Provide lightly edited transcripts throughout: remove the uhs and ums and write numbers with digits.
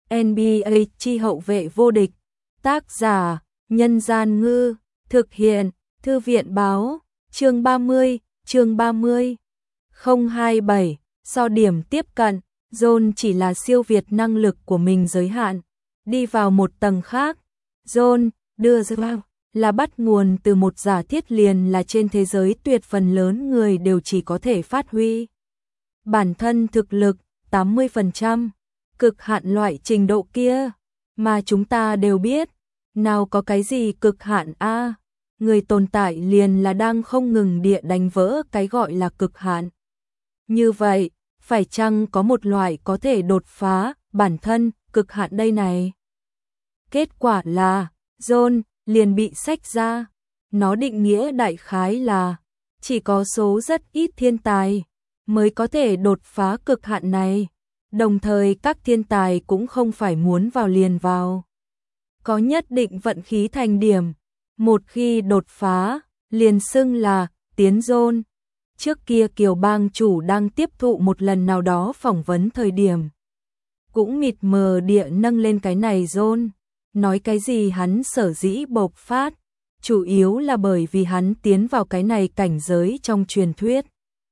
NBA chi hậu vệ vô địch. Tác giả: Nhân Gian Ngư. Thực hiện: Thư viện Báo. Chương 30. 027. So điểm tiếp cận. John chỉ là siêu việt năng lực của mình giới hạn. Đi vào một tầng khác. John đưa ra là bắt nguồn từ một giả thiết liền là trên thế giới tuyệt phần lớn người đều chỉ có thể phát huy bản thân thực lực 80%, cực hạn loại trình độ kia mà chúng ta đều biết, nào có cái gì cực hạn a, người tồn tại liền là đang không ngừng địa đánh vỡ cái gọi là cực hạn. Như vậy, phải chăng có một loại có thể đột phá bản thân cực hạn đây này? Kết quả là John liền bị xách ra. Nó định nghĩa đại khái là chỉ có số rất ít thiên tài mới có thể đột phá cực hạn này. Đồng thời các thiên tài cũng không phải muốn vào liền vào. Có nhất định vận khí thành điểm. Một khi đột phá, liền xưng là tiến John. Trước kia Kiều Bang chủ đang tiếp thụ một lần nào đó phỏng vấn thời điểm cũng mịt mờ địa nâng lên cái này John. Nói cái gì hắn sở dĩ bộc phát, chủ yếu là bởi vì hắn tiến vào cái này cảnh giới trong truyền thuyết.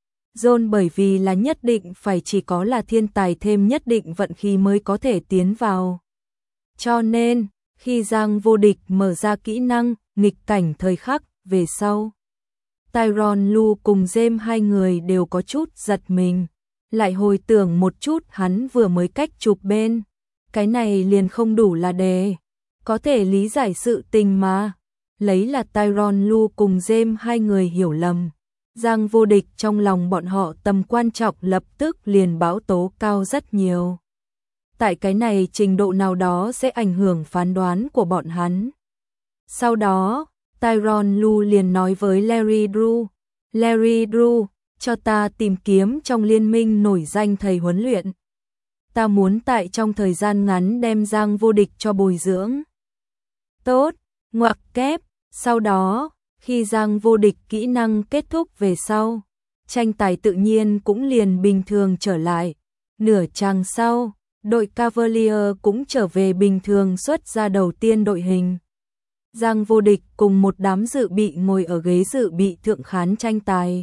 John bởi vì là nhất định phải chỉ có là thiên tài thêm nhất định vận khí mới có thể tiến vào. Cho nên, khi Giang Vô Địch mở ra kỹ năng nghịch cảnh thời khắc về sau, Tyronn Lue cùng James hai người đều có chút giật mình, lại hồi tưởng một chút hắn vừa mới cách chụp bên. Cái này liền không đủ là đề có thể lý giải sự tình mà. Lấy là Tyronn Lue cùng James hai người hiểu lầm. Giang Vô Địch trong lòng bọn họ tầm quan trọng lập tức liền báo tố cao rất nhiều. Tại cái này trình độ nào đó sẽ ảnh hưởng phán đoán của bọn hắn. Sau đó, Tyronn Lue liền nói với Larry Drew, Larry Drew, cho ta tìm kiếm trong liên minh nổi danh thầy huấn luyện. Ta muốn tại trong thời gian ngắn đem Giang Vô Địch cho bồi dưỡng. Tốt, ngoặc kép. Sau đó, khi Giang Vô Địch kỹ năng kết thúc về sau, tranh tài tự nhiên cũng liền bình thường trở lại. Nửa chặng sau, đội Cavalier cũng trở về bình thường xuất ra đầu tiên đội hình. Giang Vô Địch cùng một đám dự bị ngồi ở ghế dự bị thượng khán tranh tài.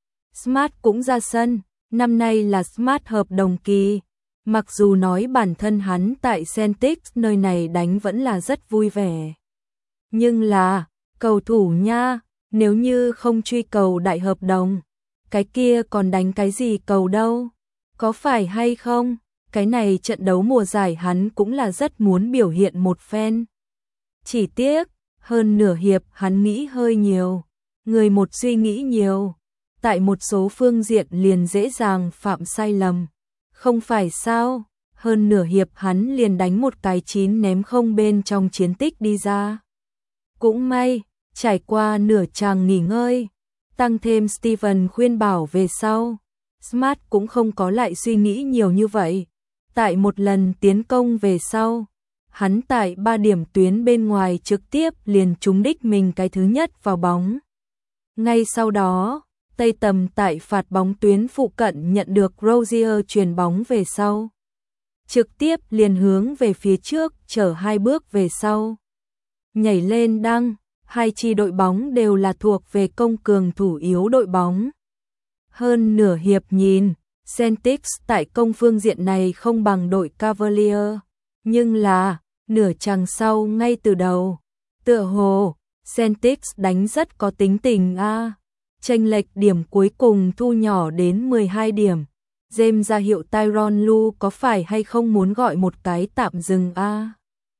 Smart cũng ra sân, năm nay là Smart hợp đồng kỳ. Mặc dù nói bản thân hắn tại Celtics nơi này đánh vẫn là rất vui vẻ. Nhưng là, cầu thủ nha, nếu như không truy cầu đại hợp đồng, cái kia còn đánh cái gì cầu đâu, có phải hay không? Cái này trận đấu mùa giải hắn cũng là rất muốn biểu hiện một phen. Chỉ tiếc, hơn nửa hiệp hắn nghĩ hơi nhiều, người một suy nghĩ nhiều, tại một số phương diện liền dễ dàng phạm sai lầm. Không phải sao, hơn nửa hiệp hắn liền đánh một cái 9 ném không bên trong chiến tích đi ra. Cũng may, trải qua nửa chàng nghỉ ngơi, tăng thêm Steven khuyên bảo về sau, Smart cũng không có lại suy nghĩ nhiều như vậy. Tại một lần tiến công về sau, hắn tại 3 điểm tuyến bên ngoài trực tiếp liền trúng đích mình cái thứ nhất vào bóng. Ngay sau đó, Tây Tầm tại phạt bóng tuyến phụ cận nhận được Rozier chuyền bóng về sau. Trực tiếp liền hướng về phía trước, chở 2 bước về sau. Nhảy lên đăng, hai chi đội bóng đều là thuộc về công cường thủ yếu đội bóng. Hơn nửa hiệp nhìn, Celtics tại công phương diện này không bằng đội Cavalier. Nhưng là, nửa chặng sau ngay từ đầu, tựa hồ, Celtics đánh rất có tính tình a. Chênh lệch điểm cuối cùng thu nhỏ đến 12 điểm. James ra hiệu Tyronn Lue có phải hay không muốn gọi một cái tạm dừng a.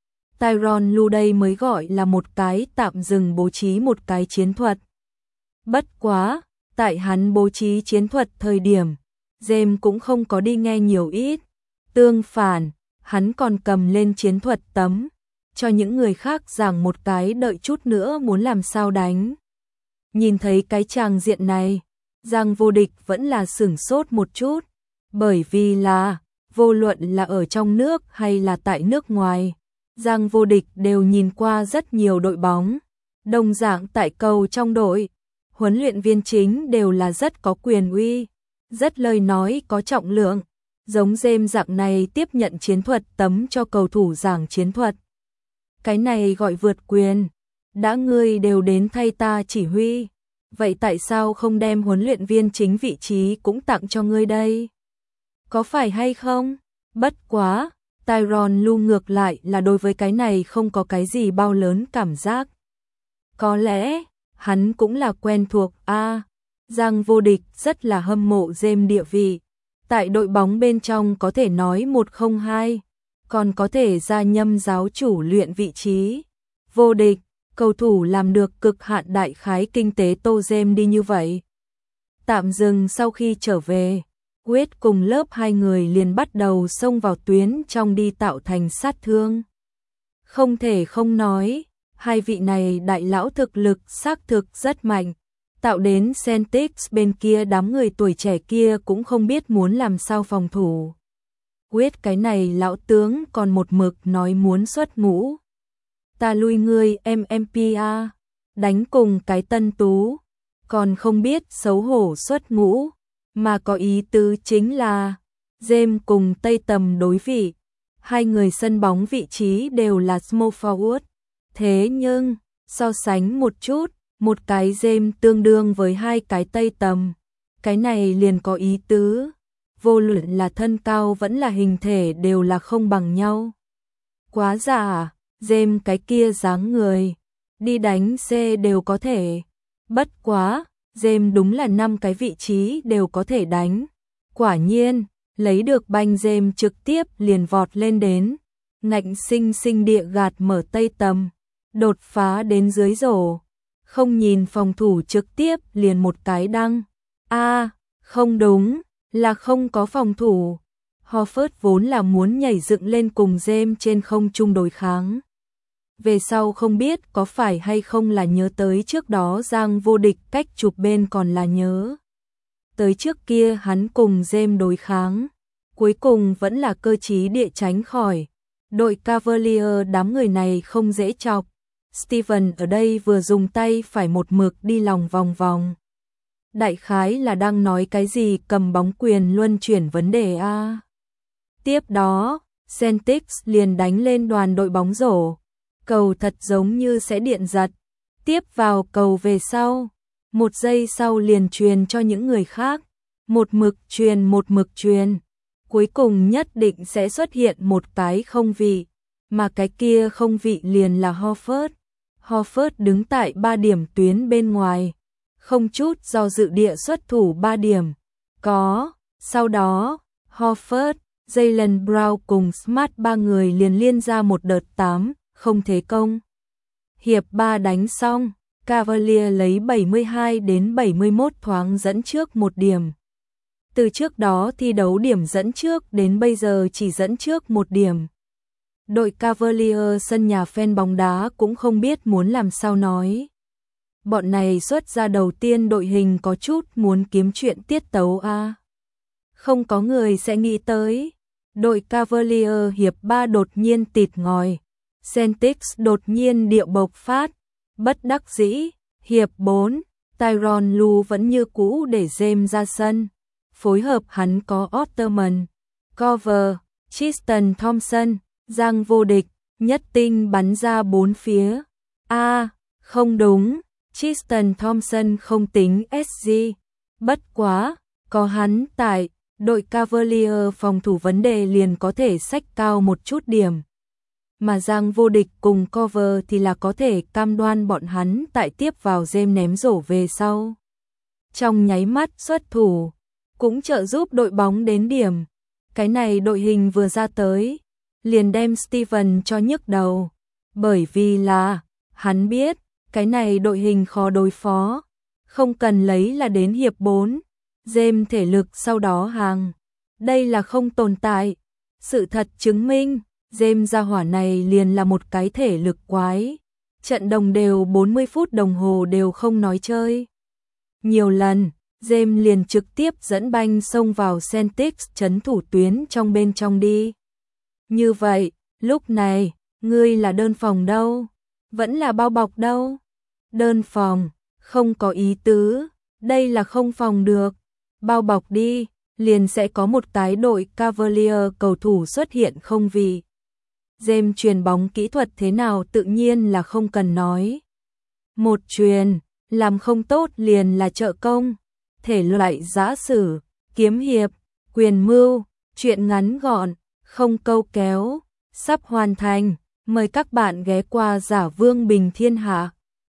Tyronn Lue đây mới gọi là một cái tạm dừng bố trí một cái chiến thuật. Bất quá, tại hắn bố trí chiến thuật thời điểm, James cũng không có đi nghe nhiều ít. Tương phản, hắn còn cầm lên chiến thuật tấm, cho những người khác giảng một cái đợi chút nữa muốn làm sao đánh. Nhìn thấy cái tràng diện này, Giang Vô Địch vẫn là sửng sốt một chút, bởi vì là, vô luận là ở trong nước hay là tại nước ngoài, Giang Vô Địch đều nhìn qua rất nhiều đội bóng, đồng dạng tại cầu trong đội, huấn luyện viên chính đều là rất có quyền uy, rất lời nói có trọng lượng. Giống James dạng này tiếp nhận chiến thuật tấm cho cầu thủ giảng chiến thuật. Cái này gọi vượt quyền. Đã ngươi đều đến thay ta chỉ huy, vậy tại sao không đem huấn luyện viên chính vị trí cũng tặng cho ngươi đây? Có phải hay không? Bất quá, Tyronn Lue ngược lại là đối với cái này không có cái gì bao lớn cảm giác. Có lẽ, hắn cũng là quen thuộc Giang Vô Địch rất là hâm mộ James địa vị. Tại đội bóng bên trong có thể nói 1-0-2, còn có thể ra nhâm giáo chủ luyện vị trí. Vô Địch, cầu thủ làm được cực hạn đại khái kinh tế tô James đi như vậy. Tạm dừng sau khi trở về, Quyết cùng lớp hai người liền bắt đầu xông vào tuyến trong đi tạo thành sát thương. Không thể không nói, hai vị này đại lão thực lực xác thực rất mạnh, tạo đến Celtics bên kia đám người tuổi trẻ kia cũng không biết muốn làm sao phòng thủ. Quyết cái này lão tướng còn một mực nói muốn xuất ngũ. Ta lui ngươi MMPA, đánh cùng cái Tân Tú, còn không biết xấu hổ xuất ngũ, mà có ý tứ chính là James cùng Tây Tầm đối vị, hai người sân bóng vị trí đều là small forward, thế nhưng so sánh một chút, một cái James tương đương với hai cái Tây Tầm, cái này liền có ý tứ, vô luận là thân cao vẫn là hình thể đều là không bằng nhau. Quá giả, James cái kia dáng người, đi đánh C đều có thể. Bất quá, James đúng là 5 cái vị trí đều có thể đánh. Quả nhiên, lấy được banh James trực tiếp liền vọt lên đến. Ngạnh sinh sinh địa gạt mở Tây Tầm, đột phá đến dưới rổ. Không nhìn phòng thủ trực tiếp liền một cái đăng. Không đúng, là không có phòng thủ. Horford vốn là muốn nhảy dựng lên cùng James trên không trung đối kháng. Về sau không biết có phải hay không là nhớ tới trước đó Giang Vô Địch cách chụp bên còn là nhớ. Tới trước kia hắn cùng James đối kháng, cuối cùng vẫn là cơ trí địa tránh khỏi. Đội Cavalier đám người này không dễ chọc. Steven ở đây vừa dùng tay phải một mực đi lòng vòng vòng. Đại khái là đang nói cái gì cầm bóng quyền luân chuyển vấn đề Tiếp đó, Celtics liền đánh lên đoàn đội bóng rổ. Cầu thật giống như sẽ điện giật. Tiếp vào cầu về sau. Một giây sau liền truyền cho những người khác. Một mực truyền. Cuối cùng nhất định sẽ xuất hiện một cái không vị. Mà cái kia không vị liền là Horford. Horford đứng tại 3 điểm tuyến bên ngoài. Không chút do dự địa xuất thủ 3 điểm. Sau đó, Horford, Jaylen Brown cùng Smart 3 người liền liên ra một đợt 8, không thế công. Hiệp 3 đánh xong, Cavalier lấy 72-71 thoáng dẫn trước 1 điểm. Từ trước đó thi đấu điểm dẫn trước đến bây giờ chỉ dẫn trước 1 điểm. Đội Cavalier sân nhà fan bóng đá cũng không biết muốn làm sao nói. Bọn này xuất ra đầu tiên đội hình có chút muốn kiếm chuyện tiết tấu Không có người sẽ nghĩ tới. Đội Cavalier hiệp 3 đột nhiên tịt ngòi. Celtics đột nhiên điệu bộc phát. Bất đắc dĩ, hiệp 4, Tyronn Lue vẫn như cũ để James ra sân. Phối hợp hắn có Otterman, Cover, Tristan Thompson, Giang Vô Địch, nhất tinh bắn ra 4 phía. Không đúng, Tristan Thompson không tính SG. Bất quá, có hắn tại, đội Cavalier phòng thủ vấn đề liền có thể xách cao một chút điểm. Mà Giang Vô Địch cùng Cover thì là có thể cam đoan bọn hắn tại tiếp vào James ném rổ về sau. Trong nháy mắt xuất thủ, cũng trợ giúp đội bóng đến điểm. Cái này đội hình vừa ra tới, liền đem Steven cho nhức đầu. Bởi vì là, hắn biết, cái này đội hình khó đối phó. Không cần lấy là đến hiệp 4. James thể lực sau đó hàng. Đây là không tồn tại. Sự thật chứng minh, James gia hỏa này liền là một cái thể lực quái. Trận đồng đều 40 phút đồng hồ đều không nói chơi. Nhiều lần, James liền trực tiếp dẫn banh xông vào Celtics trấn thủ tuyến trong bên trong đi. Như vậy, lúc này, ngươi là đơn phòng đâu? Vẫn là bao bọc đâu? Đơn phòng, không có ý tứ, đây là không phòng được. Bao bọc đi, liền sẽ có một tái đội Cavalier cầu thủ xuất hiện không vì. James chuyền bóng kỹ thuật thế nào tự nhiên là không cần nói. Một chuyền, làm không tốt liền là trợ công, thể loại giã sử, kiếm hiệp, quyền mưu, chuyện ngắn gọn, không câu kéo, sắp hoàn thành. Mời các bạn ghé qua Giả Vương Bình Thiên Hạ.